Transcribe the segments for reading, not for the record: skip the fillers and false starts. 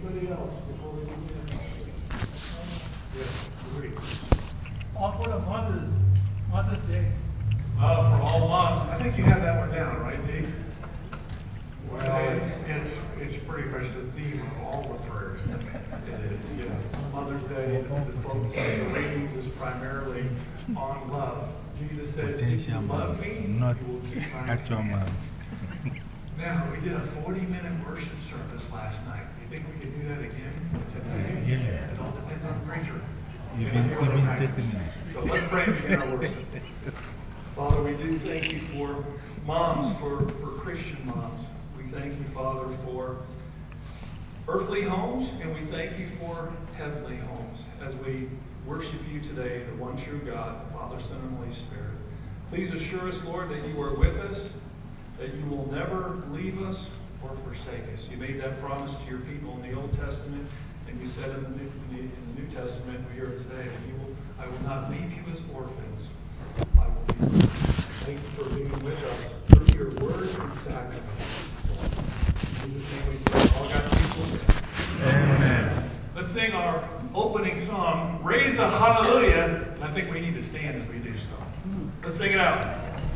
Anybody else before we begin? Yes, great. For the Mother's Day. For all moms, I think you have that one down, right, Dave? Well, it's pretty much the theme of all the prayers. It is, yeah. Mother's Day, the focus of the readings is primarily on love. Jesus said, if you love me, not you will keep my actual commandments. moms. Now, we did a 40-minute worship service last night. Do you think we could do that again tonight? Yeah. It all depends on the preacher. Even 30 minutes. So let's pray and begin our worship. Father, we do thank you for moms, for Christian moms. We thank you, Father, for earthly homes, and we thank you for heavenly homes as we worship you today, the one true God, the Father, Son, and Holy Spirit. Please assure us, Lord, that you are with us, that you will never leave us or forsake us. You made that promise to your people in the Old Testament, and you said in the New Testament we hear today that I will not leave you as orphans. I will be with you. Thank you for being with us through your word and sacrament. In Jesus' name we pray. All God's people say. Amen. Let's sing our opening song, Raise a Hallelujah. And I think we need to stand as we do so. Let's sing it out.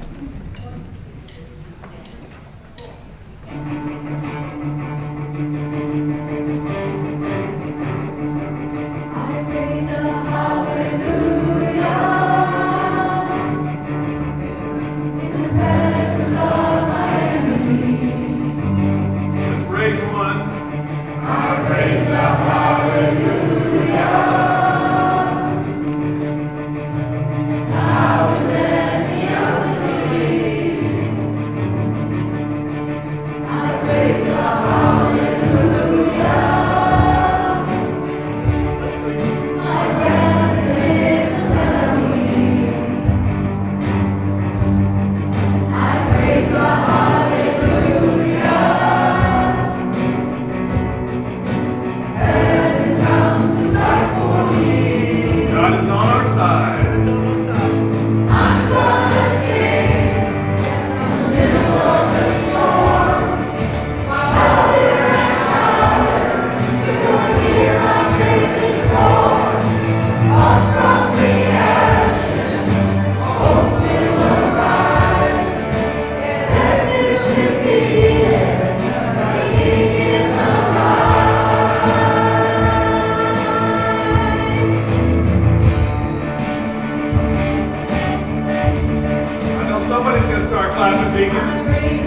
Somebody's going to start clapping, Deacon.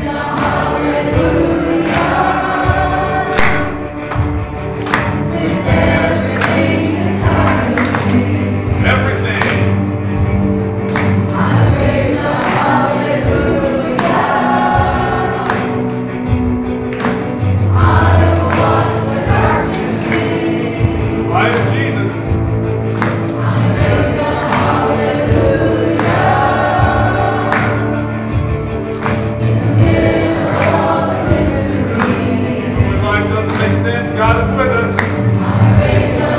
God is with us.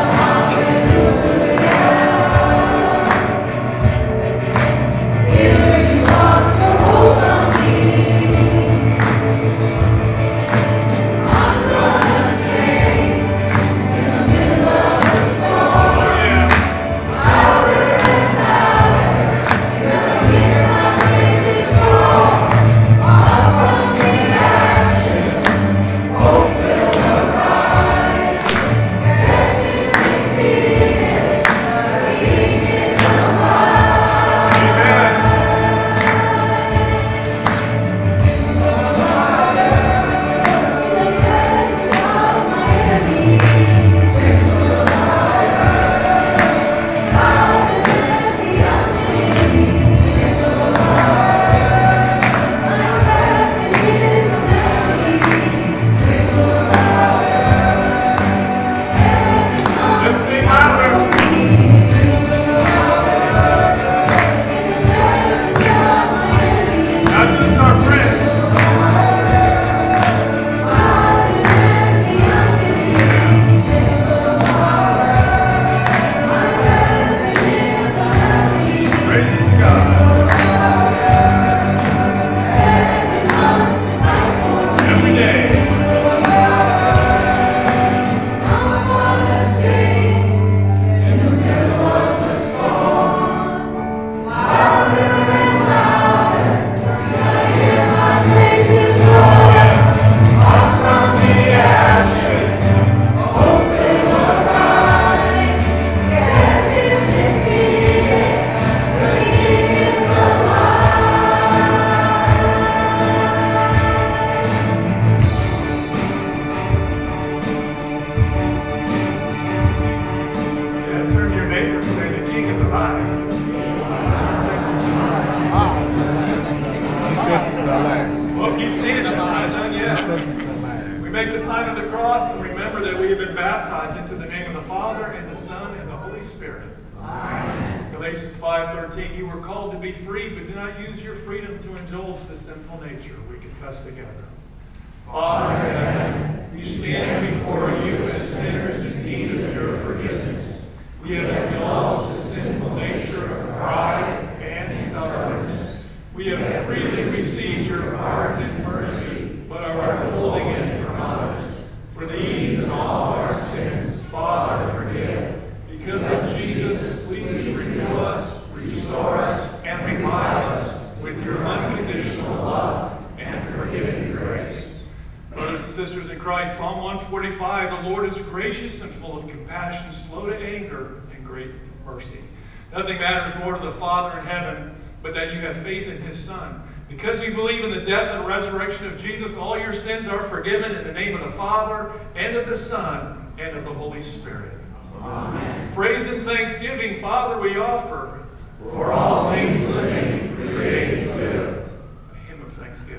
make the sign of the cross and remember that we have been baptized into the name of the Father, and the Son, and the Holy Spirit. Amen. Galatians 5:13, you were called to be free, but do not use your freedom to indulge the sinful nature. We confess together. Father in heaven, we stand before you as sinners in need of your forgiveness. We have indulged the sinful nature of pride and stubbornness. We have freely received your pardon and mercy, but are withholding it from others. For these and all our sins, Father, forgive. Because of Jesus, please renew us, restore us, and revive us with your unconditional love and forgiving grace. Brothers and sisters in Christ, Psalm 145, the Lord is gracious and full of compassion, slow to anger, and great mercy. Nothing matters more to the Father in heaven but that you have faith in his Son. Because you believe in the death and resurrection of Jesus, all your sins are forgiven in the name of the Father, and of the Son, and of the Holy Spirit. Amen. Praise and thanksgiving, Father, we offer for all things living, created, live. A hymn of thanksgiving.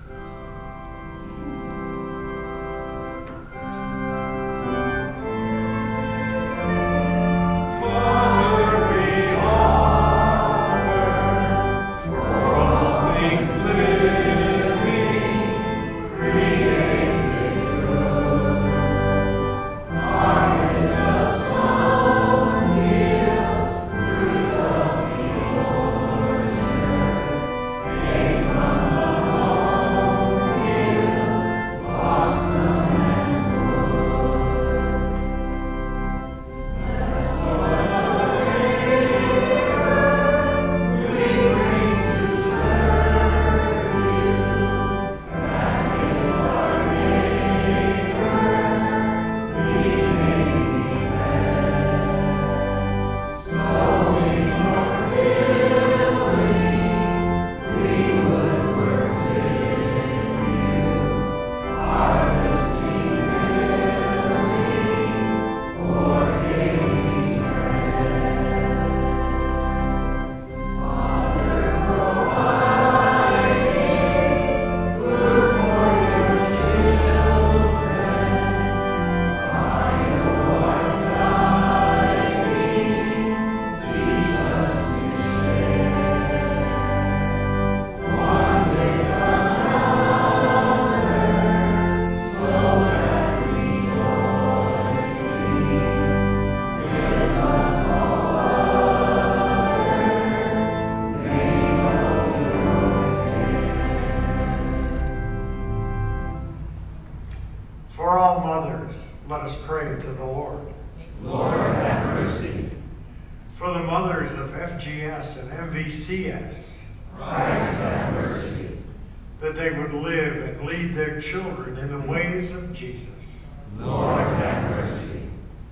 For all mothers, let us pray to the Lord. Lord, have mercy. For the mothers of FGS and MVCS, Christ, have mercy. that they would live and lead their children in the ways of Jesus. Lord, have mercy.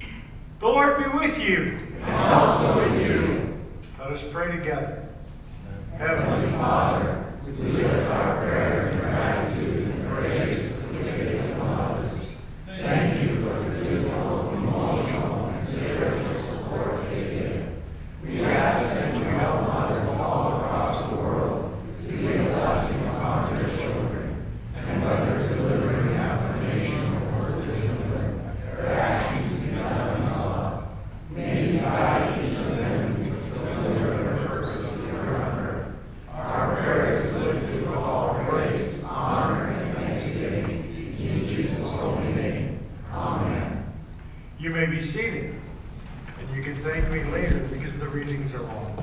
The Lord be with you. And also with you. Let us pray together. Heavenly Father, we lift our prayers in gratitude and praise for the faith of mothers. Thank you for the physical, emotional, and spiritual support they give. We ask that you help mothers all across the world to be a blessing upon their children, and whether delivering affirmation or discipline, their actions be done in love. May you guide each of them to fulfill their purpose here on earth. Our prayers lifted with all praise, honor, and thanksgiving in Jesus' holy name. Amen. You may be seated, and you can thank me later because the readings are long.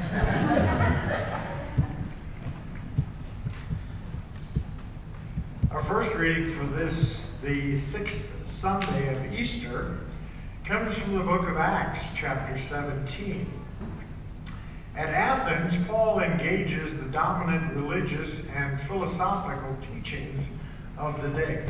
Our first reading for this, the sixth Sunday of Easter, comes from the book of Acts, chapter 17. At Athens, Paul engages the dominant religious and philosophical teachings of the day.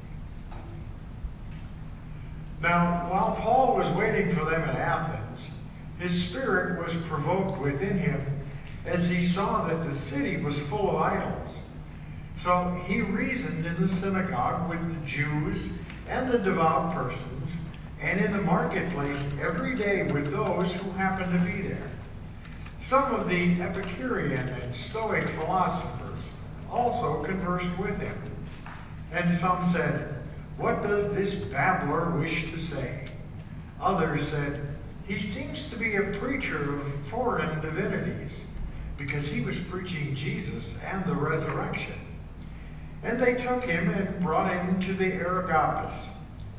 Now, while Paul was waiting for them at Athens, his spirit was provoked within him as he saw that the city was full of idols. So he reasoned in the synagogue with the Jews and the devout persons, and in the marketplace every day with those who happened to be there. Some of the Epicurean and Stoic philosophers also conversed with him. And some said, "What does this babbler wish to say?" Others said, "He seems to be a preacher of foreign divinities," because he was preaching Jesus and the resurrection. And they took him and brought him to the Areopagus,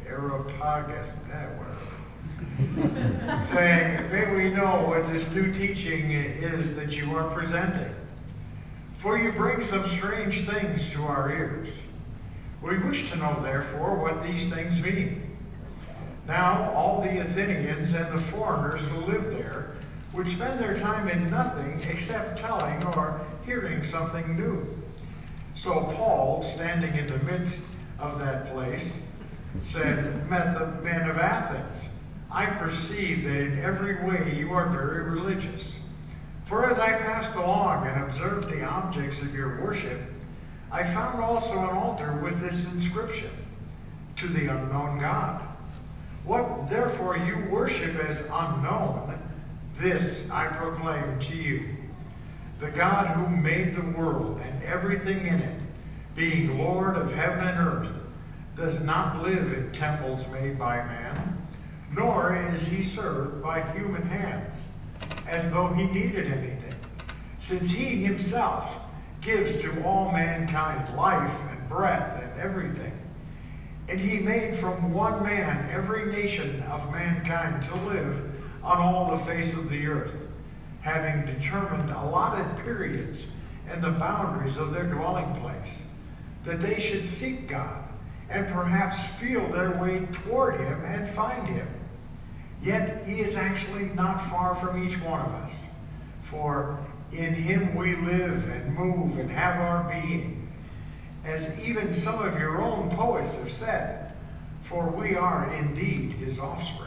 whatever, saying, "May we know what this new teaching is that you are presenting? For you bring some strange things to our ears. We wish to know, therefore, what these things mean." Now all the Athenians and the foreigners who lived there would spend their time in nothing except telling or hearing something new. So Paul, standing in the midst of that place, said, "Men of Athens, I perceive that in every way you are very religious. For as I passed along and observed the objects of your worship, I found also an altar with this inscription, 'To the unknown God.' What therefore you worship as unknown, this I proclaim to you. The God who made the world and everything in it, being Lord of heaven and earth, does not live in temples made by man, nor is he served by human hands, as though he needed anything, since he himself gives to all mankind life and breath and everything. And he made from one man every nation of mankind to live on all the face of the earth, having determined allotted periods and the boundaries of their dwelling place, that they should seek God and perhaps feel their way toward him and find him. Yet he is actually not far from each one of us, for in him we live and move and have our being, as even some of your own poets have said, for we are indeed his offspring.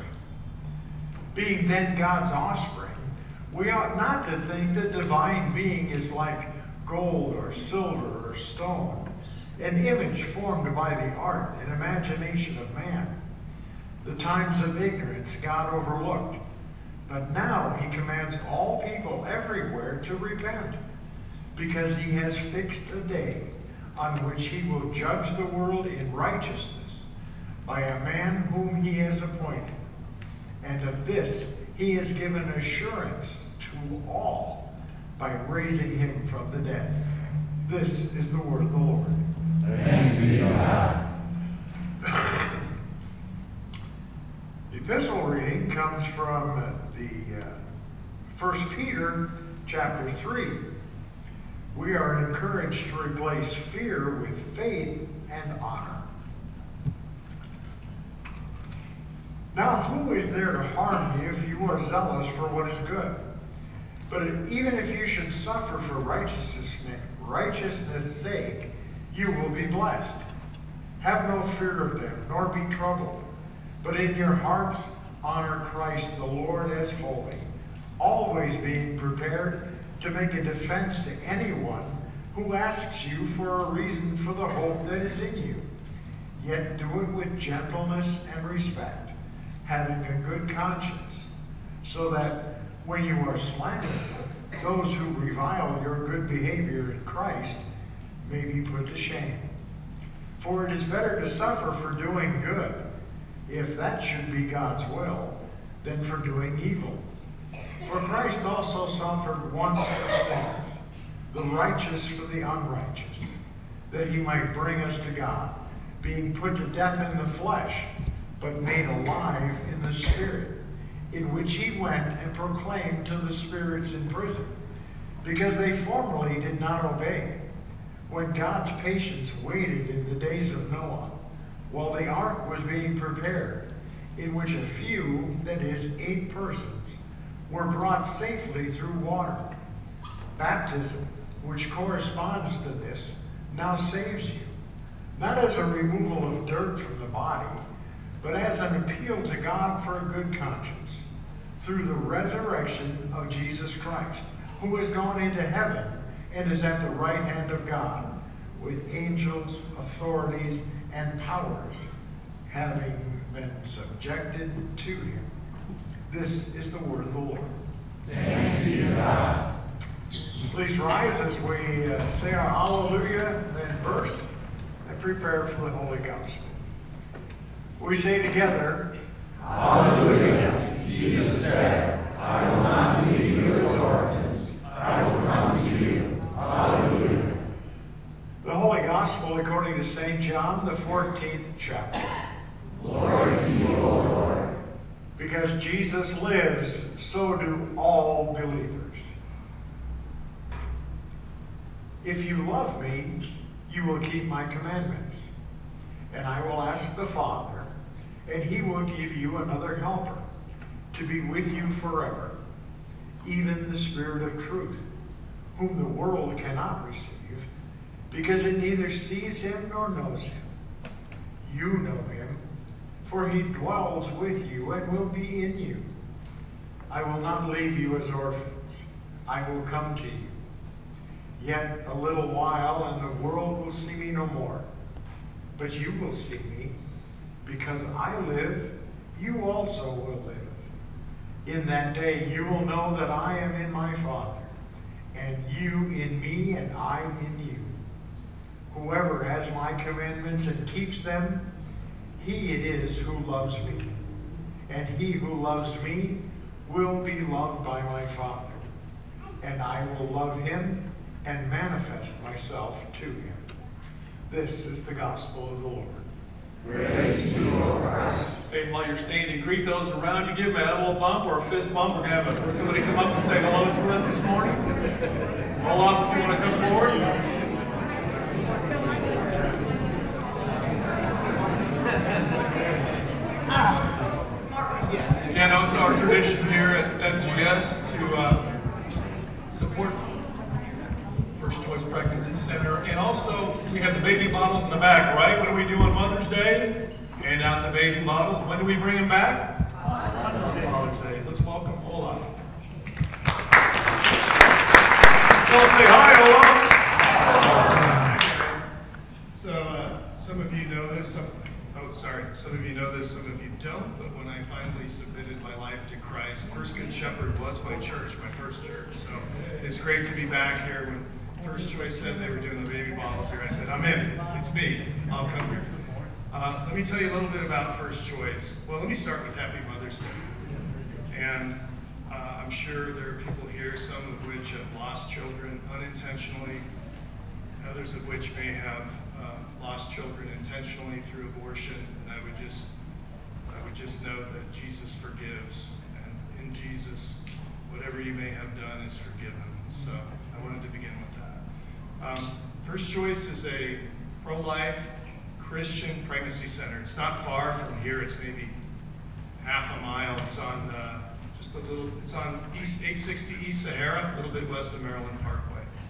Being then God's offspring, we ought not to think that divine being is like gold or silver or stone, an image formed by the art and imagination of man. The times of ignorance God overlooked, but now he commands all people everywhere to repent, because he has fixed a day on which he will judge the world in righteousness by a man whom he has appointed. And of this he has given assurance to all by raising him from the dead. This is the word of the Lord. Thanks be to God. The epistle reading comes from the 1 Peter chapter 3. We are encouraged to replace fear with faith and honor. Now, who is there to harm you if you are zealous for what is good? But even if you should suffer for righteousness' sake, you will be blessed. Have no fear of them, nor be troubled, but in your hearts honor Christ the Lord as holy, always being prepared to make a defense to anyone who asks you for a reason for the hope that is in you. Yet do it with gentleness and respect, having a good conscience, so that when you are slandered, those who revile your good behavior in Christ may be put to shame. For it is better to suffer for doing good, if that should be God's will, than for doing evil. For Christ also suffered once for sins, the righteous for the unrighteous, that he might bring us to God, being put to death in the flesh, but made alive in the Spirit, in which he went and proclaimed to the spirits in prison, because they formerly did not obey, when God's patience waited in the days of Noah, while the ark was being prepared, in which a few, that is, 8 persons, were brought safely through water. Baptism, which corresponds to this, now saves you, not as a removal of dirt from the body, but as an appeal to God for a good conscience, through the resurrection of Jesus Christ, who has gone into heaven and is at the right hand of God, with angels, authorities, and powers, having been subjected to him. This is the word of the Lord. Thanks be to God. Please rise as we say our Hallelujah and verse and prepare for the Holy Gospel. We say together, Hallelujah. Jesus said, I will not leave you as orphans. I will come to you. Hallelujah. The Holy Gospel according to St. John, the 14th chapter. Glory to you, O Lord. Because Jesus lives, so do all believers. If you love me, you will keep my commandments. And I will ask the Father, and he will give you another helper to be with you forever, even the Spirit of truth, whom the world cannot receive, because it neither sees him nor knows him. You know him, for he dwells with you and will be in you. I will not leave you as orphans. I will come to you. Yet a little while, and the world will see me no more. But you will see me. Because I live, you also will live. In that day you will know that I am in my Father, and you in me, and I in you. Whoever has my commandments and keeps them, he it is who loves me. And he who loves me will be loved by my Father. And I will love him and manifest myself to him. This is the gospel of the Lord. Praise to you, O Christ. Hey, while you're standing, greet those around you. Give them an elbow bump or a fist bump. We're going to have somebody come up and say hello to us this morning. Olaf, if you want to come forward. Yeah, no, it's our tradition here at FGS to support First Choice Pregnancy Center. And also, we have the baby bottles in the back, right? What do we do on Mother's Day? Hand out the baby bottles. When do we bring them back? Father's Day. Let's welcome Olaf. Well, say hi, Olaf. So, some of you know this, some of you know this, some of you don't, but when I finally submitted my life to Christ, First Good Shepherd was my church, my first church. So it's great to be back here. When First Choice said they were doing the baby bottles here, I said, I'm in. It's me. I'll come here. Let me tell you a little bit about First Choice. Well, let me start with Happy Mother's Day. And I'm sure there are people here, some of which have lost children unintentionally, others of which may have lost children intentionally through abortion. And I would just note that Jesus forgives, and in Jesus, whatever you may have done is forgiven. So I wanted to begin with that. First Choice is a pro-life Christian pregnancy center. It's not far from here. It's maybe half a mile. It's on it's on East 860 East Sahara, a little bit west of Maryland Parkway.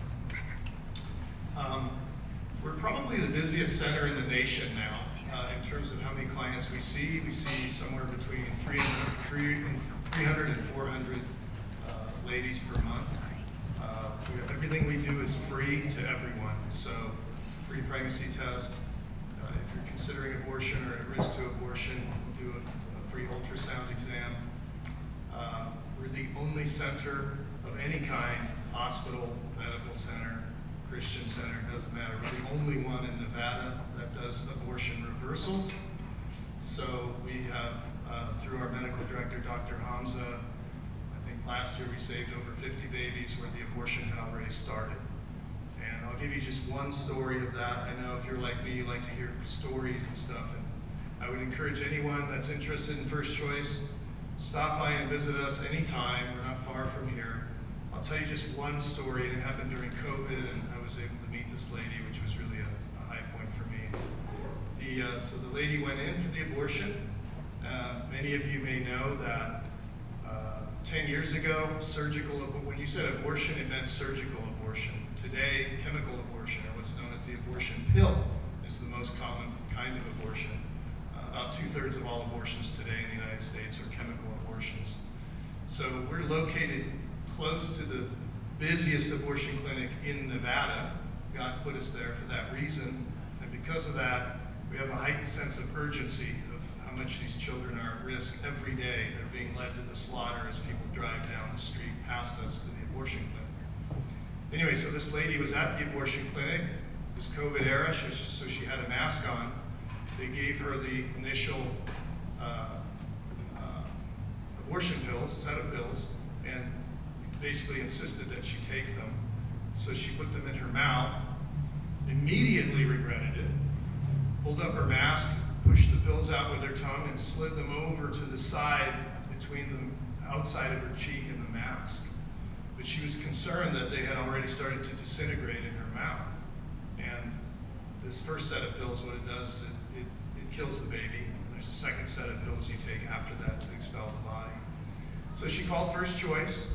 We're probably the busiest center in the nation now in terms of how many clients we see. We see somewhere between 300 and 400 ladies per month. Everything we do is free to everyone. So free pregnancy test. If you're considering abortion or at risk to abortion, we'll do a free ultrasound exam. We're the only center of any kind, hospital, medical center, Christian center, doesn't matter. We're the only one in Nevada that does abortion reversals. So we have, through our medical director, Dr. Hamza, I think last year we saved over 50 babies where the abortion had already started. And I'll give you just one story of that. I know if you're like me, you like to hear stories and stuff. And I would encourage anyone that's interested in First Choice, stop by and visit us anytime. We're not far from here. I'll tell you just one story, and it happened during COVID, and I was able to meet this lady, which was really a high point for me. So the lady went in for the abortion. Many of you may know that 10 years ago, when you said abortion, it meant surgical abortion. Today, chemical abortion, or what's known as the abortion pill, is the most common kind of abortion. About 2/3 of all abortions today in the United States are chemical abortions. So we're located close to the busiest abortion clinic in Nevada. God put us there for that reason. And because of that, we have a heightened sense of urgency of how much these children are at risk every day. They're being led to the slaughter as people drive down the street past us to the abortion clinic. Anyway, so this lady was at the abortion clinic. It was COVID era, so she had a mask on. they gave her the initial abortion pills, set of pills, and basically insisted that she take them. So she put them in her mouth, immediately regretted it, pulled up her mask, pushed the pills out with her tongue, and slid them over to the side between the outside of her cheek and the mask. But she was concerned that they had already started to disintegrate in her mouth. And this first set of pills, what it does is it kills the baby. And there's a second set of pills you take after that to expel the body. So she called First Choice,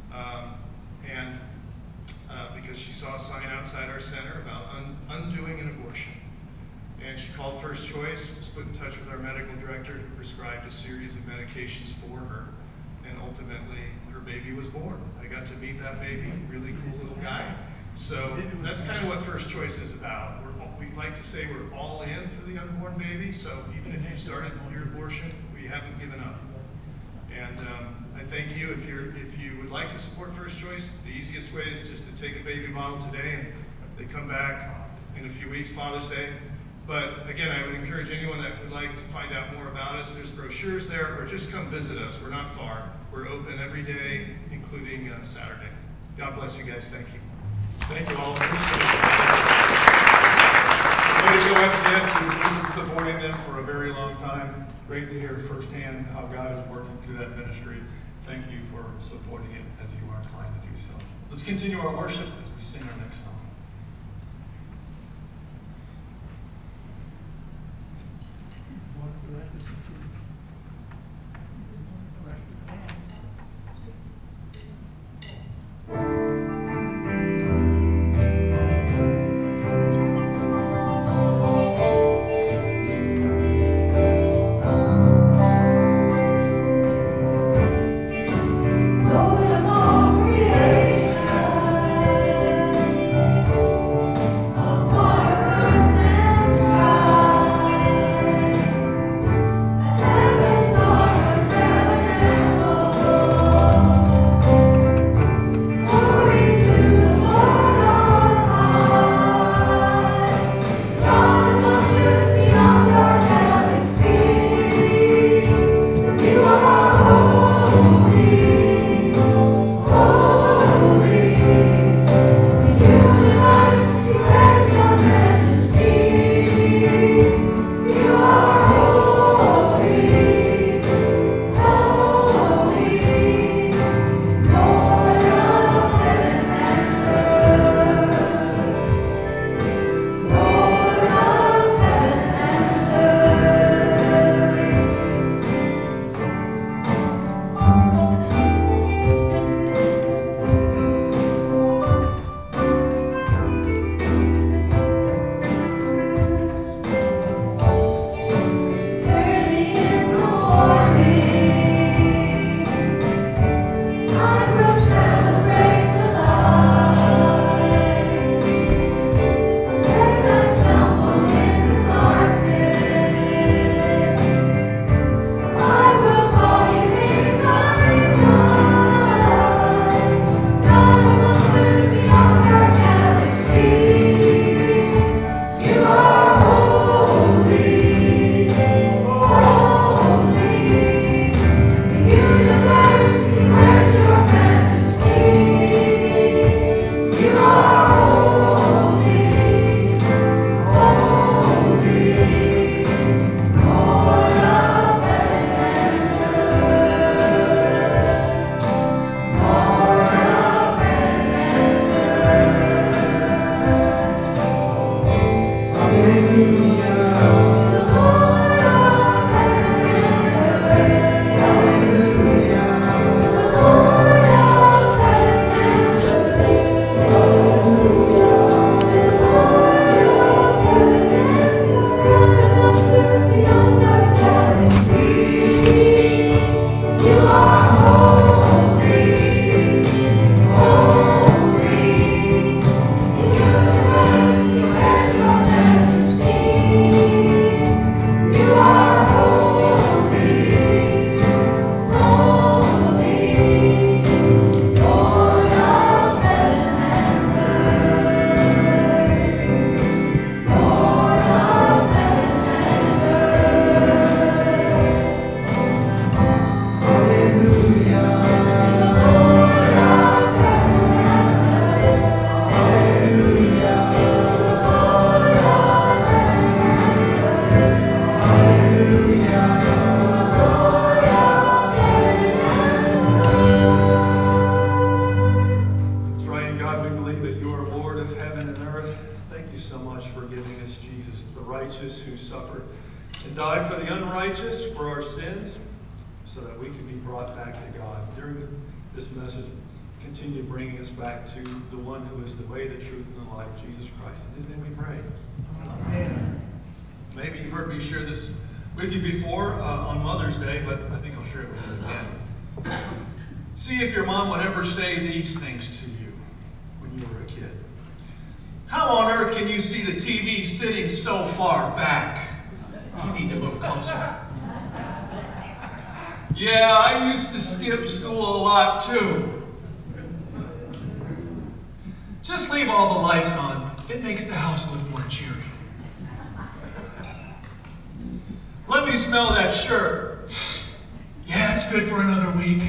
because she saw a sign outside our center about undoing an abortion. And she called First Choice, was put in touch with our medical director, who prescribed a series of medications for her. And ultimately, her baby was born. I got to meet that baby, really cool little guy. So that's kind of what First Choice is about. We like to say we're all in for the unborn baby. So even if you started your abortion, we haven't given up. And I thank you. If you would like to support First Choice, the easiest way is just to take a baby bottle today, and they come back in a few weeks, Father's Day. But again, I would encourage anyone that would like to find out more about us. There's brochures there, or just come visit us. We're not far. We're open every day, including Saturday. God bless you guys. Thank you. Thank you all. WFCS has been supporting them for a very long time. Great to hear firsthand how God is working through that ministry. Thank you for supporting it as you are inclined to do so. Let's continue our worship as we sing our next song. Lord of all creation, for the unrighteous, for our sins, so that we can be brought back to God. During this message, continue bringing us back to the one who is the way, the truth, and the life, Jesus Christ. In His name we pray. Amen. Maybe you've heard me share this with you before on Mother's Day, but I think I'll share it with you again. See if your mom would ever say these things to you when you were a kid. How on earth can you see the TV sitting so far back? You need to move closer. Yeah, I used to skip school a lot too. Just leave all the lights on. It makes the house look more cheery. Let me smell that shirt. Yeah, it's good for another week.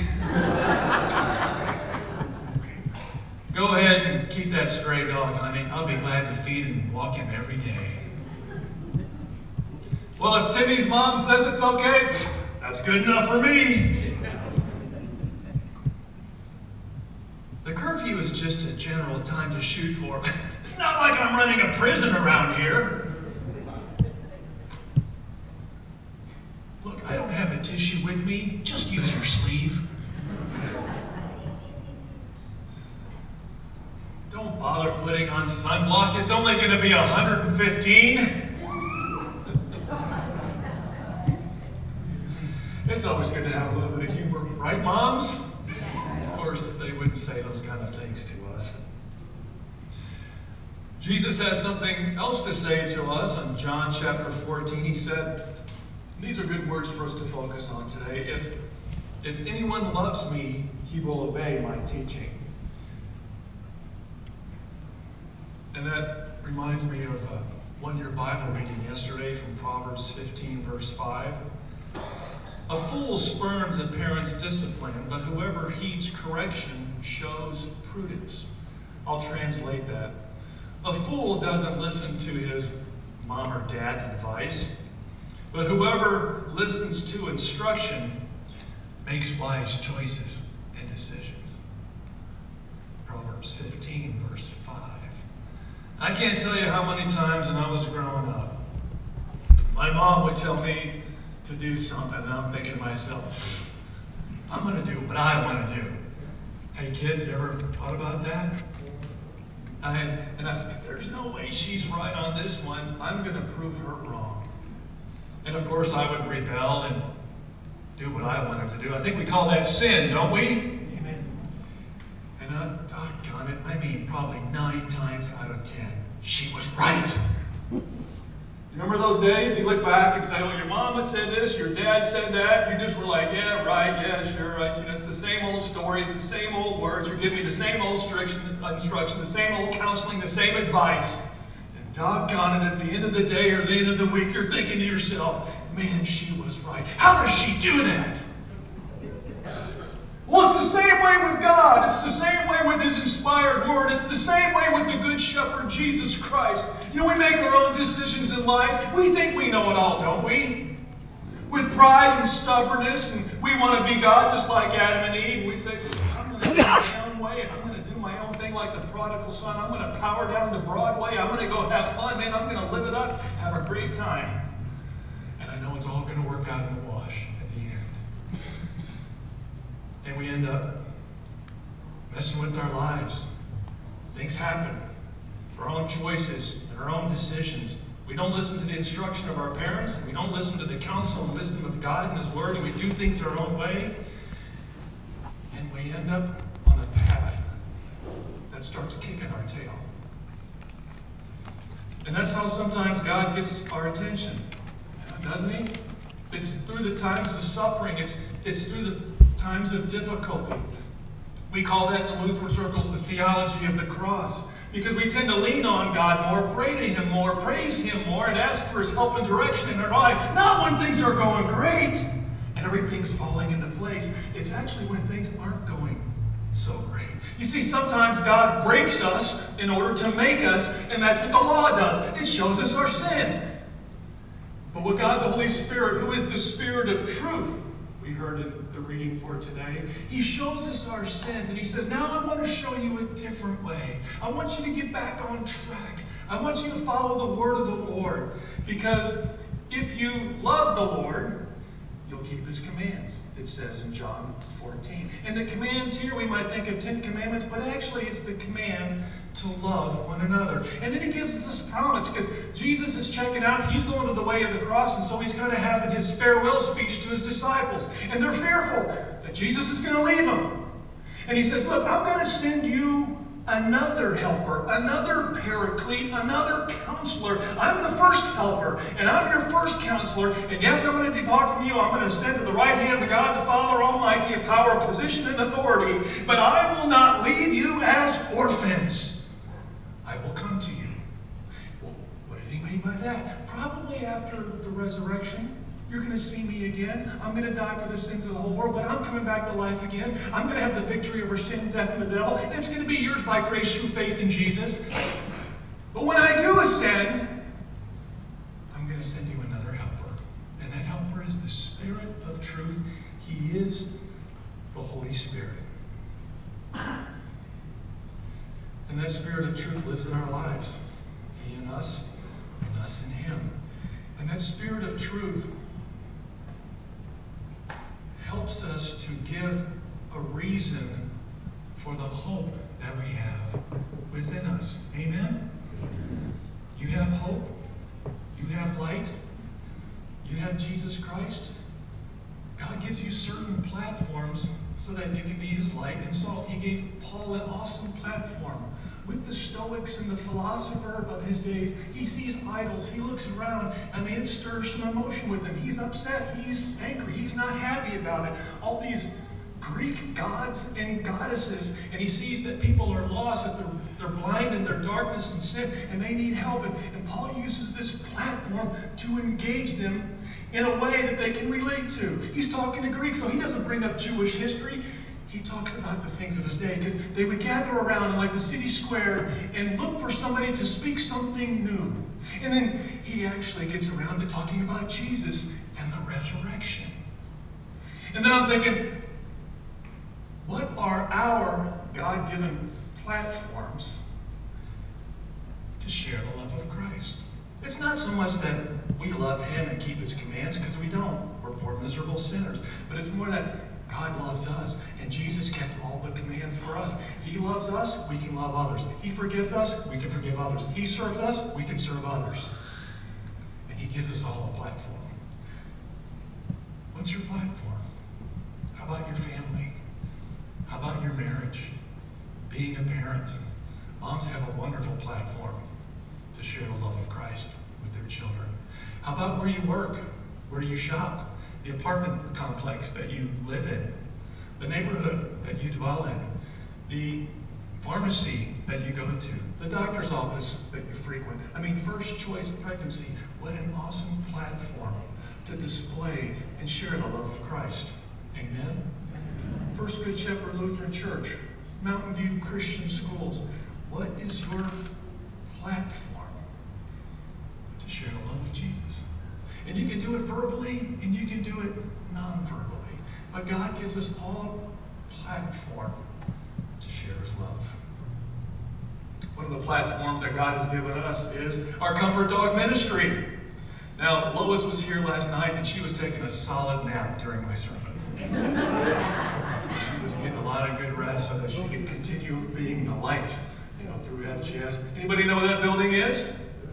Go ahead and keep that stray dog, honey. I'll be glad to feed and walk him every day. Well, if Timmy's mom says it's okay, that's good enough for me. The curfew is just a general time to shoot for. It's not like I'm running a prison around here. Look, I don't have a tissue with me. Just use your sleeve. Don't bother putting on sunblock. It's only going to be 115. It's always good to have a little bit of humor, right, moms? Of course, they wouldn't say those kind of things to us. Jesus has something else to say to us in John chapter 14. He said, these are good words for us to focus on today. If anyone loves me, he will obey my teaching. And that reminds me of a one-year Bible reading yesterday from Proverbs 15, verse 5. A fool spurns a parent's discipline, but whoever heeds correction shows prudence. I'll translate that. A fool doesn't listen to his mom or dad's advice, but whoever listens to instruction makes wise choices and decisions. Proverbs 15, verse 5. I can't tell you how many times when I was growing up, my mom would tell me to do something, and I'm thinking to myself, I'm going to do what I want to do. Hey kids, you ever thought about that? And I said, there's no way she's right on this one. I'm going to prove her wrong. And of course I would rebel and do what I wanted to do. I think we call that sin, don't we? Amen. And doggone it, I mean probably 9 times out of 10, she was right. You remember those days? You look back and say, well, your mama said this, your dad said that. You just were like, yeah, right, yeah, sure, right. You know, it's the same old story. It's the same old words. You're giving me the same old instruction, the same old counseling, the same advice. And doggone it, at the end of the day or the end of the week, you're thinking to yourself, man, she was right. How does she do that? Well, it's the same way with God. It's the same way with His inspired Word. It's the same way with the Good Shepherd, Jesus Christ. You know, we make our own decisions in life. We think we know it all, don't we? With pride and stubbornness, and we want to be God just like Adam and Eve. We say, I'm going to do my own way, and I'm going to do my own thing like the prodigal son. I'm going to power down the Broadway. I'm going to go have fun, man. I'm going to live it up, have a great time. And I know it's all going to work out in the wash at the end. And we end up messing with our lives. Things happen for our own choices and our own decisions. We don't listen to the instruction of our parents, and we don't listen to the counsel and wisdom of God and His Word, and we do things our own way. And we end up on a path that starts kicking our tail. And that's how sometimes God gets our attention, doesn't He? It's through the times of suffering. It's through the times of difficulty. We call that in the Lutheran circles the theology of the cross. Because we tend to lean on God more, pray to Him more, praise Him more, and ask for His help and direction in our life. Not when things are going great and everything's falling into place. It's actually when things aren't going so great. You see, sometimes God breaks us in order to make us, and that's what the law does. It shows us our sins. But with God, the Holy Spirit, who is the Spirit of truth, we heard in the reading for today, He shows us our sins, and He says, now I want to show you a different way. I want you to get back on track. I want you to follow the word of the Lord. Because If you love the Lord, you'll keep his commands, it says in John 14. And the commands here, we might think of 10 commandments, but actually it's the command to love one another. And then he gives us this promise, because Jesus is checking out. He's going to the way of the cross, and so he's going to have his farewell speech to his disciples. And they're fearful that Jesus is going to leave them. And he says, look, I'm going to send you another helper, another paraclete, another counselor. I'm the first helper, and I'm your first counselor. And yes, I'm going to depart from you. I'm going to ascend to the right hand of God the Father Almighty, in power, position, and authority. But I will not leave you as orphans. I will come to you. Well, what did he mean by that? Probably after the resurrection. You're going to see me again. I'm going to die for the sins of the whole world, but I'm coming back to life again. I'm going to have the victory over sin, death, and the devil, and it's going to be yours by grace through faith in Jesus. But when I do ascend, I'm going to send you another helper. And that helper is the Spirit of truth. He is the Holy Spirit. And that Spirit of truth lives in our lives. He in us, and us in him. And that Spirit of truth helps us to give a reason for the hope that we have within us. Amen? You have hope. You have light. You have Jesus Christ. God gives you certain platforms so that you can be his light and salt. He gave Paul an awesome platform. With the Stoics and the philosopher of his days, he sees idols. He looks around. I mean, it stirs some emotion with him. He's upset. He's angry. He's not happy about it. All these Greek gods and goddesses. And he sees that people are lost, that they're blind in their darkness and sin, and they need help. And Paul uses this platform to engage them in a way that they can relate to. He's talking to Greeks, so he doesn't bring up Jewish history. He talks about the things of his day, because they would gather around in like the city square and look for somebody to speak something new. And then he actually gets around to talking about Jesus and the resurrection. And then I'm thinking, what are our God-given platforms to share the love of Christ? It's not so much that we love him and keep his commands, because we don't. We're poor, miserable sinners. But it's more that God loves us, and Jesus kept all the commands for us. He loves us, we can love others. He forgives us, we can forgive others. He serves us, we can serve others. And he gives us all a platform. What's your platform? How about your family? How about your marriage? Being a parent. Moms have a wonderful platform to share the love of Christ with their children. How about where you work, where you shop, the apartment complex that you live in, the neighborhood that you dwell in, the pharmacy that you go to, the doctor's office that you frequent. I mean, first choice pregnancy. What an awesome platform to display and share the love of Christ. Amen? First Good Shepherd Lutheran Church, Mountain View Christian Schools. What is your platform to share the love of Jesus? And you can do it verbally, and you can do it non-verbally. But God gives us all a platform to share his love. One of the platforms that God has given us is our Comfort Dog ministry. Now, Lois was here last night, and she was taking a solid nap during my sermon. So she was getting a lot of good rest so that she could continue being the light, through that. She asked, anybody know what that building is?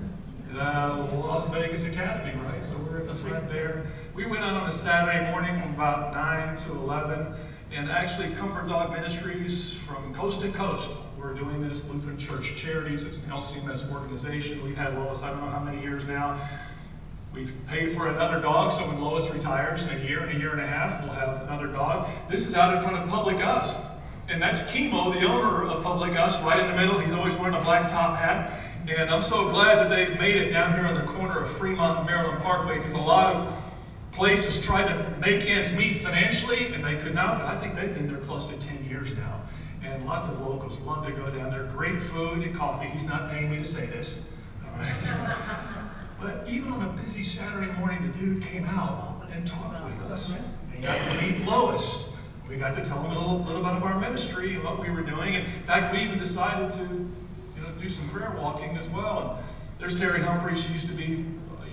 Las Vegas Academy, right? So we're at the front there. We went out on a Saturday morning from about 9 to 11, and actually Comfort Dog Ministries from coast to coast. We're doing this. Lutheran Church Charities. It's an LCMS organization. We've had Lois, I don't know how many years now. We've paid for another dog, so when Lois retires in a year and a half, we'll have another dog. This is out in front of Public Us. And that's Chemo, the owner of Public Us, right in the middle. He's always wearing a black top hat. And I'm so glad that they've made it down here on the corner of Fremont and Maryland Parkway, because a lot of places tried to make ends meet financially, and they could not. But I think they've been there close to 10 years now. And lots of locals love to go down there. Great food and coffee. He's not paying me to say this. All right. But even on a busy Saturday morning, the dude came out and talked with us. And got to meet Lois. We got to tell him a little bit about our ministry and what we were doing. And in fact, we even decided to do some prayer walking as well. And there's Terry Humphrey. She used to be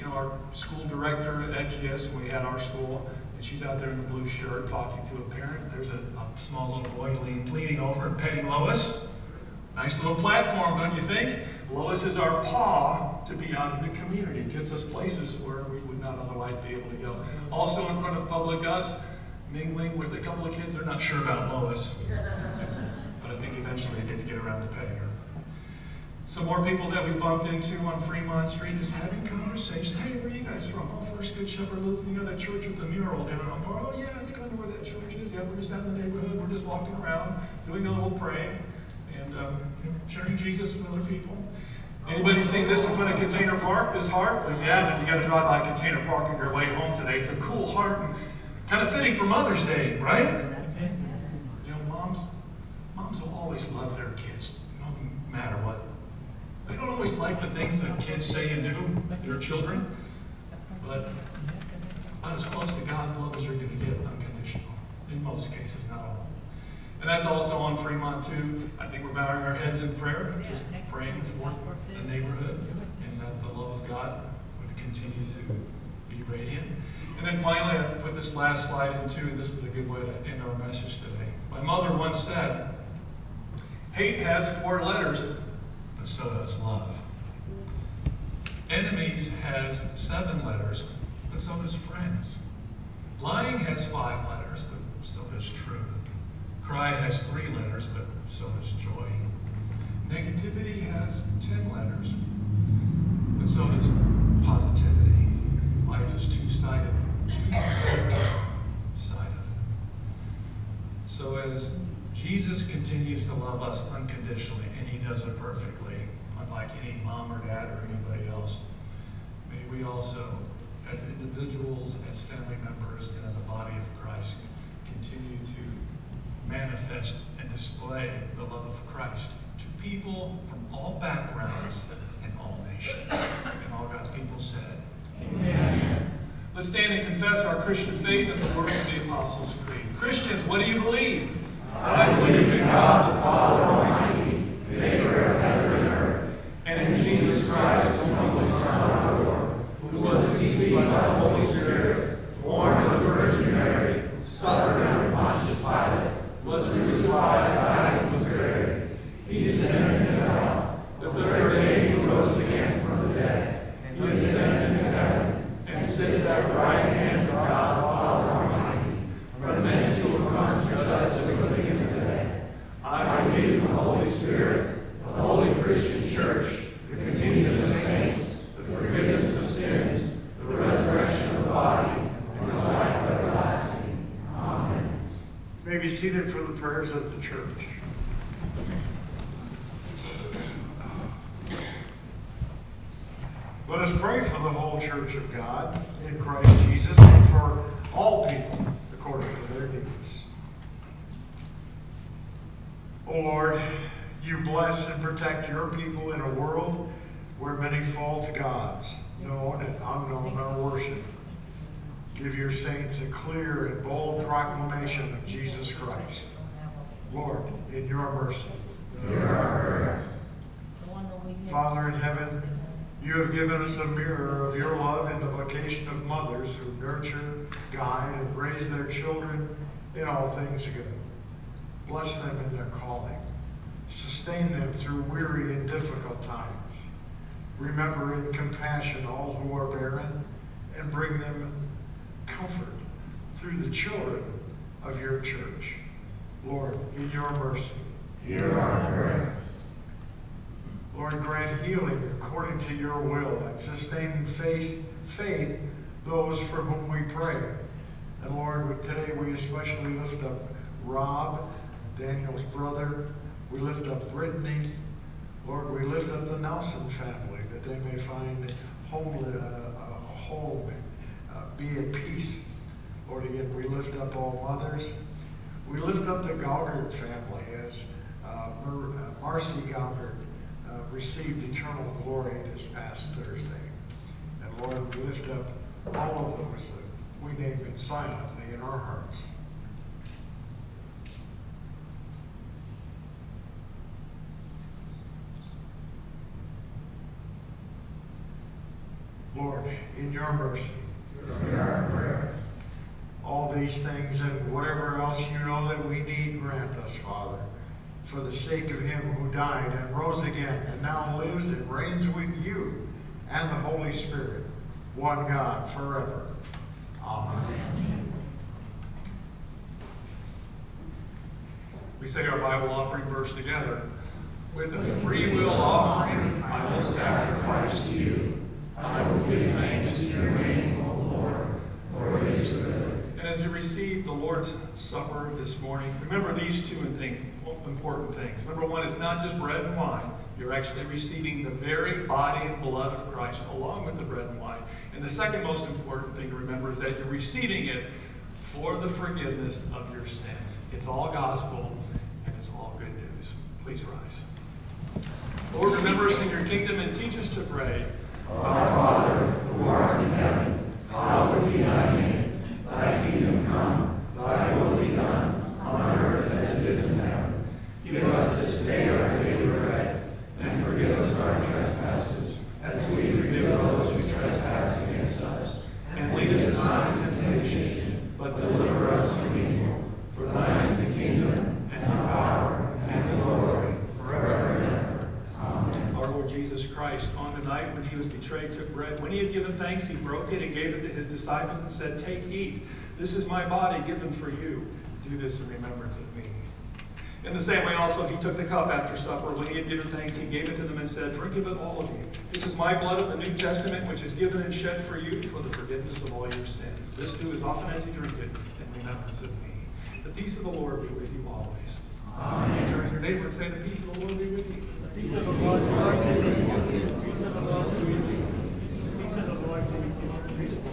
our school director at FGS when we had our school, and she's out there in the blue shirt talking to a parent. There's a small little boy leaning over and petting Lois. Nice little platform, don't you think? Lois is our paw to be out in the community. It gets us places where we would not otherwise be able to go. Also in front of Public Us, mingling with a couple of kids. They're not sure about Lois, but I think eventually they did get around to petting her. Some more people that we bumped into on Fremont Street is having conversations. Hey, where are you guys from? Oh, First Good Shepherd Lutheran, you know that church with the mural down on Bar? Oh, yeah, I think I know where that church is. Yeah, we're just out in the neighborhood. We're just walking around, doing a little praying, and sharing Jesus with other people. Anybody seen this one at Container Park, this heart? Well, yeah, then you got to drive by Container Park on your way home today. It's a cool heart and kind of fitting for Mother's Day, right? You know, moms will always love their kids, no matter what. They don't always like the things that kids say and do, their children, but it's about as close to God's love as you're going to get, unconditional. In most cases, not all. And that's also on Fremont, too. I think we're bowing our heads in prayer, just praying for the neighborhood, and that the love of God would continue to be radiant. And then finally, I put this last slide in, too, and this is a good way to end our message today. My mother once said, hate has 4 letters, but so does love. Enemies has 7 letters, but so does friends. Lying has 5 letters, but so does truth. Cry has 3 letters, but so does joy. Negativity has 10 letters, but so does positivity. Life is two-sided. Two-sided. So as Jesus continues to love us unconditionally, and he does it perfectly, unlike any mom or dad or anybody else, may we also, as individuals, as family members, and as a body of Christ, continue to manifest and display the love of Christ to people from all backgrounds and all nations. And all God's people said, Amen. Let's stand and confess our Christian faith in the words of the Apostles' Creed. Christians, what do you believe? I believe in God the Father Almighty, maker of heaven and earth, and in Jesus Christ, whose only Son, our Lord, who was conceived by the Holy Spirit, born of the Virgin Mary, suffered under Pontius Pilate, was crucified, died, and was buried. He descended into hell. The 3rd day he rose again from the dead. He ascended into heaven, and sits at the right hand of God the Father Almighty. From thence he will come to judge the living and the dead. I believe in the Holy Spirit, the holy Christian Church, the communion of saints, the forgiveness of sins, the resurrection of the body, and the life everlasting. Amen. You may be seated for the prayers of the church. Let us pray for the whole church of God in Christ Jesus and for all people according to their needs. O Lord, you bless and protect your people in a world where many false gods, known and unknown, are worshipped. Give your saints a clear and bold proclamation of Jesus Christ. Lord, in your mercy. Hear our prayer. Father in heaven, you have given us a mirror of your love in the vocation of mothers who nurture, guide, and raise their children in all things good. Bless them in their calling. Sustain them through weary and difficult times. Remember in compassion all who are barren, and bring them comfort through the children of your church. Lord, in your mercy. Hear our prayer. Lord, grant healing according to your will and sustaining faith those for whom we pray. And Lord, today we especially lift up Rob, Daniel's brother. We lift up Brittany. Lord, we lift up the Nelson family that they may find a home and be at peace. Lord, again, we lift up all mothers. We lift up the Gaugert family as Marcy Gaugert received eternal glory this past Thursday. And Lord, we lift up all of those that we name it silently in our hearts. Lord, in your mercy. All these things and whatever else you know that we need, grant us, Father, for the sake of him who died and rose again and now lives and reigns with you and the Holy Spirit, one God, forever. Amen. We say our Bible offering verse together. With a free will offering, I will sacrifice to you. I will give thanks to your name, O Lord, for it is good. And as you receive the Lord's Supper this morning, remember these two important things. Number one, it's not just bread and wine. You're actually receiving the very body and blood of Christ along with the bread and wine. And the second most important thing to remember is that you're receiving it for the forgiveness of your sins. It's all gospel and it's all good news. Please rise. Lord, remember us in your kingdom and teach us to pray. Our Father, who art in heaven, hallowed be thy name. Thy kingdom come, thy will be done, on earth as it is in heaven. Give us this day our daily bread, and forgive us our trespasses, as we forgive those who trespass against us. And lead us not into temptation, but deliver us from evil. For thine is the kingdom, and the power, and the glory, forever and ever. Amen. Our Lord Jesus Christ, on the night when he was betrayed, took bread. When he had given thanks, he broke it and gave it to his disciples and said, "Take, eat. This is my body given for you. Do this in remembrance of me." In the same way also he took the cup after supper. When he had given thanks, he gave it to them and said, "Drink of it, all of you. This is my blood of the New Testament, which is given and shed for you for the forgiveness of all your sins. This do as often as you drink it in remembrance of me." The peace of the Lord be with you always. Amen. Turn to your neighbor and say, "The peace of the Lord be with you." The peace of the Lord be with you. The peace of the Lord be with you. The peace of the Lord be with you.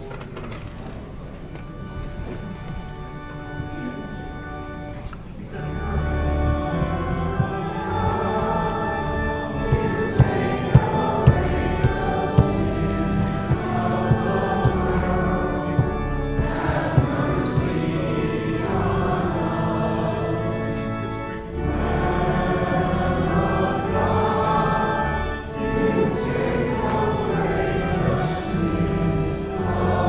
Take away the sin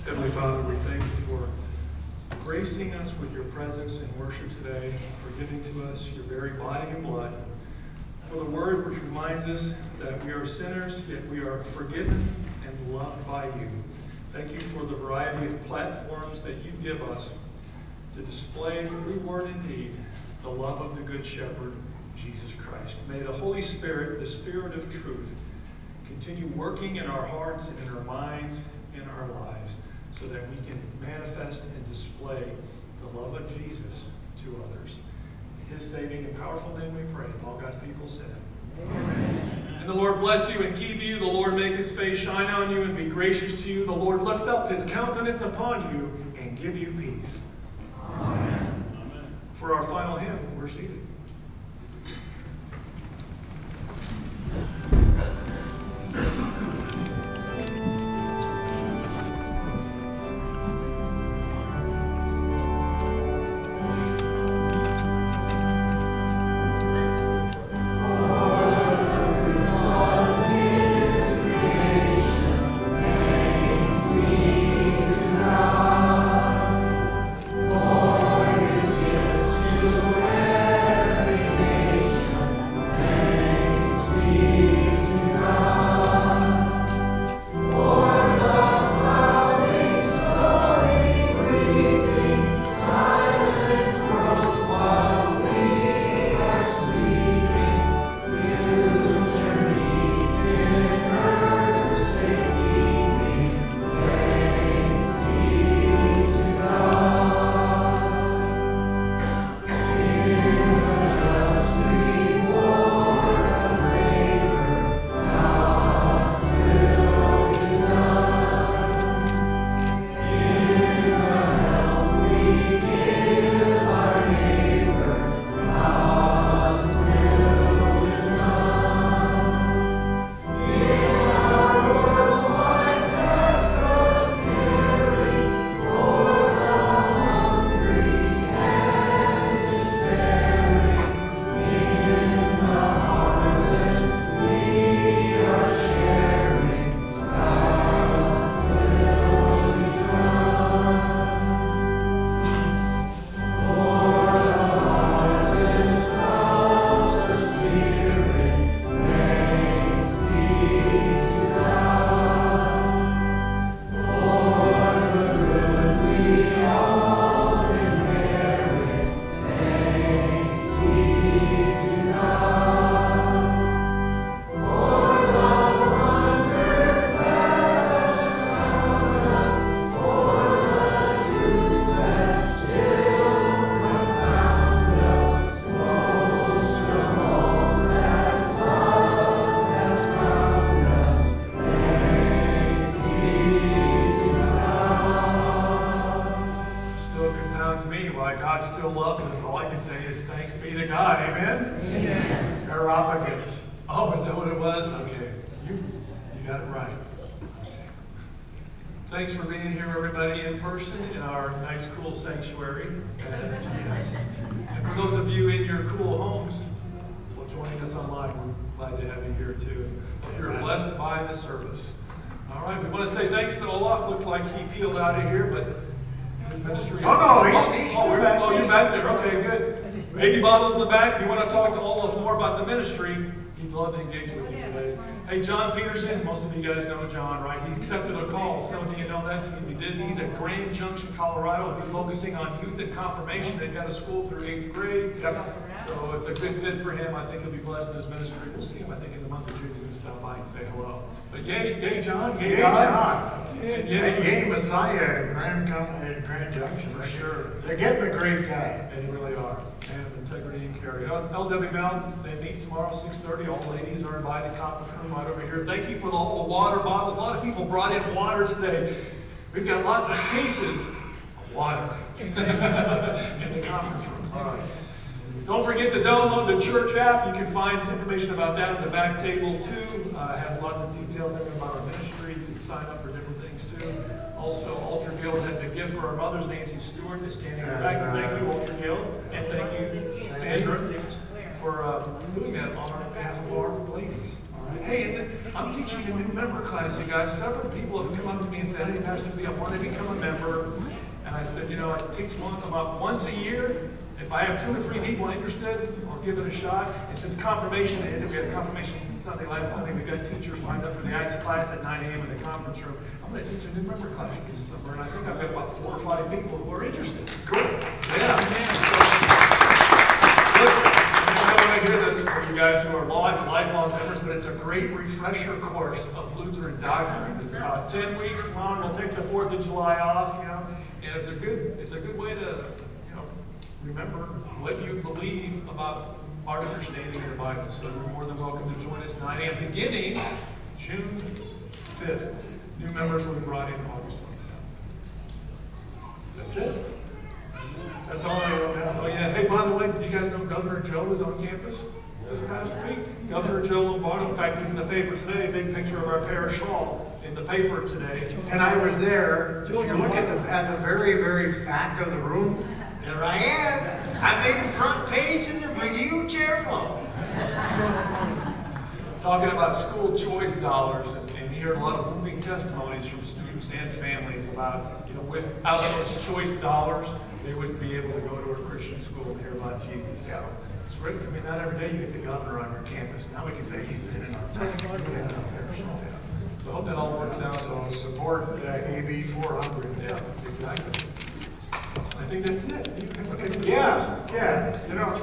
Heavenly Father, we thank you for gracing us with your presence in worship today, for giving to us your very body and blood, for the word which reminds us that we are sinners, yet we are forgiven and loved by you. Thank you for the variety of platforms that you give us to display through word and deed the love of the Good Shepherd, Jesus Christ. May the Holy Spirit, the Spirit of truth, continue working in our hearts and in our minds, in our lives, so that we can manifest and display the love of Jesus to others. In his saving and powerful name we pray. And all God's people said, Amen. And the Lord bless you and keep you. The Lord make his face shine on you and be gracious to you. The Lord lift up his countenance upon you and give you peace. Amen. For our final hymn, we're seated. Thanks for being here, everybody, in person in our nice, cool sanctuary at GS. And for those of you in your cool homes, well, joining us online, we're glad to have you here, too. Hope you're blessed by the service. All right, we want to say thanks to Olaf. Looked like he peeled out of here, but his ministry... you're back there. Okay, good. Baby bottles in the back. If you want to talk to Olaf more about the ministry, he'd love to engage with you today. Hey, John Peterson, most of you guys know John, right? He accepted a call. Some of you know that, some of you didn't. He's at Grand Junction, Colorado. He'll be focusing on youth and confirmation. They've got a school through 8th grade. So it's a good fit for him. I think he'll be blessed in his ministry. We'll see him, I think, in the month of June. He's going to stop by and say hello. But yay, John. Yay, God. And yay, Messiah at Grand Junction. For sure. They're getting a great guy. They really are. And integrity and character. LWML, they meet tomorrow, 6:30. All the ladies are invited. Conference room right over here. Thank you for all the water bottles. A lot of people brought in water today. We've got lots of cases of water in the conference room. All right. Don't forget to download the church app. You can find information about that at the back table, too. It has lots of details about our ministry. You can sign up for different things, too. Also, Altar Guild has a gift for our mothers. Nancy Stewart is standing in the back. Thank you, Altar Guild. And thank you, Sandra, for doing that on behalf of our ladies. All right. Hey, and I'm teaching a new member class, you guys. Several people have come up to me and said, hey, Pastor B, I want to become a member. And I said, you know, I teach them up once a year. If I have 2 or 3 people interested, I'll give it a shot. And since confirmation ended, we had a confirmation Sunday last Sunday. We got teachers lined up for the Acts class at 9 a.m. in the conference room. I'm going to teach a new member class this summer, and I think I've got about 4 or 5 people who are interested. Cool. Yeah, man. Look, I want to hear this for you guys who are lifelong members, but it's a great refresher course of Lutheran doctrine. It's about 10 weeks long. We'll take the 4th of July off, you know, and it's a good way to, you know, remember what you believe about our understanding of the Bible. So you're more than welcome to join us 9 a.m. beginning June 5th. New members will be brought in August 27th. That's it. That's all I wrote down. Oh yeah. Hey, by the way, did you guys know Governor Joe is on campus this past week? Governor Joe Lombardo. In fact, he's in the paper today. Big picture of our parish hall in the paper today. And I was there. If you look at the very, very back of the room, there I am. I made the front page in the Review Journal. Talking about school choice dollars, and hearing a lot of moving testimonies from students and families about, you know, without those choice dollars, they wouldn't be able to go to a Christian school and hear about Jesus. So it's great. I mean, not every day you get the governor on your campus. Now we can say he's been in our parish. So I hope that all works out. So support AB 400. Yeah, exactly. I think that's it. Yeah. You know,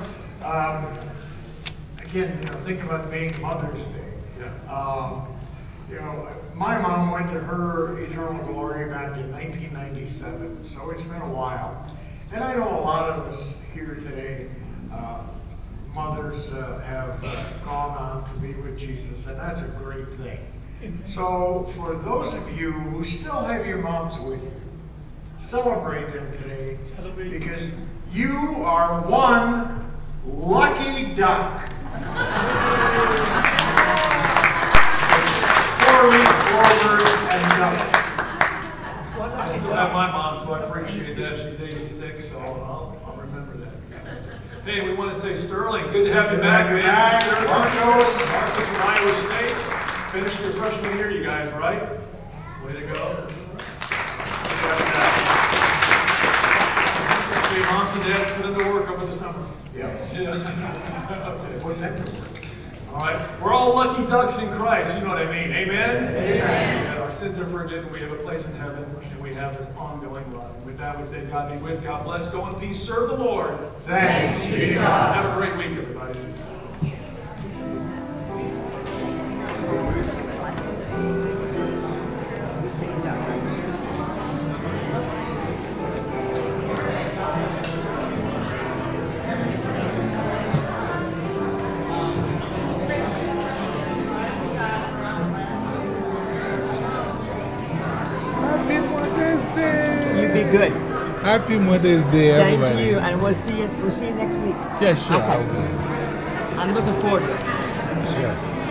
again, you know, think about being Mother's Day. Yeah. You know, my mom went to her eternal glory back in 1997, so it's been a while. And I know a lot of us here today, mothers have gone on to be with Jesus, and that's a great thing. So for those of you who still have your moms with you, celebrate them today, because you are one lucky duck. 4-leaf clovers and ducks. I still have my mom, so I appreciate that. She's 86, so I'll remember that. Hey, we want to say, Sterling, good to have you back, man. Marcos from Iowa State. Finished your freshman year, you guys, right? Way to go. Okay, moms and dads, put into work over the summer. Yeah. Okay. Put that to work. All right. We're all lucky ducks in Christ. You know what I mean. Amen? Amen. Our sins are forgiven. We have a place in heaven, and we have this ongoing love. With that, we say, God be with, God bless. Go in peace. Serve the Lord. Thanks be to God. Have a great week, everybody. Happy Mother's Day. You be good. Happy Mother's Day, Same everybody. to you, and we'll see you next week. Yeah, sure. Okay. I'm looking forward to it. Sure.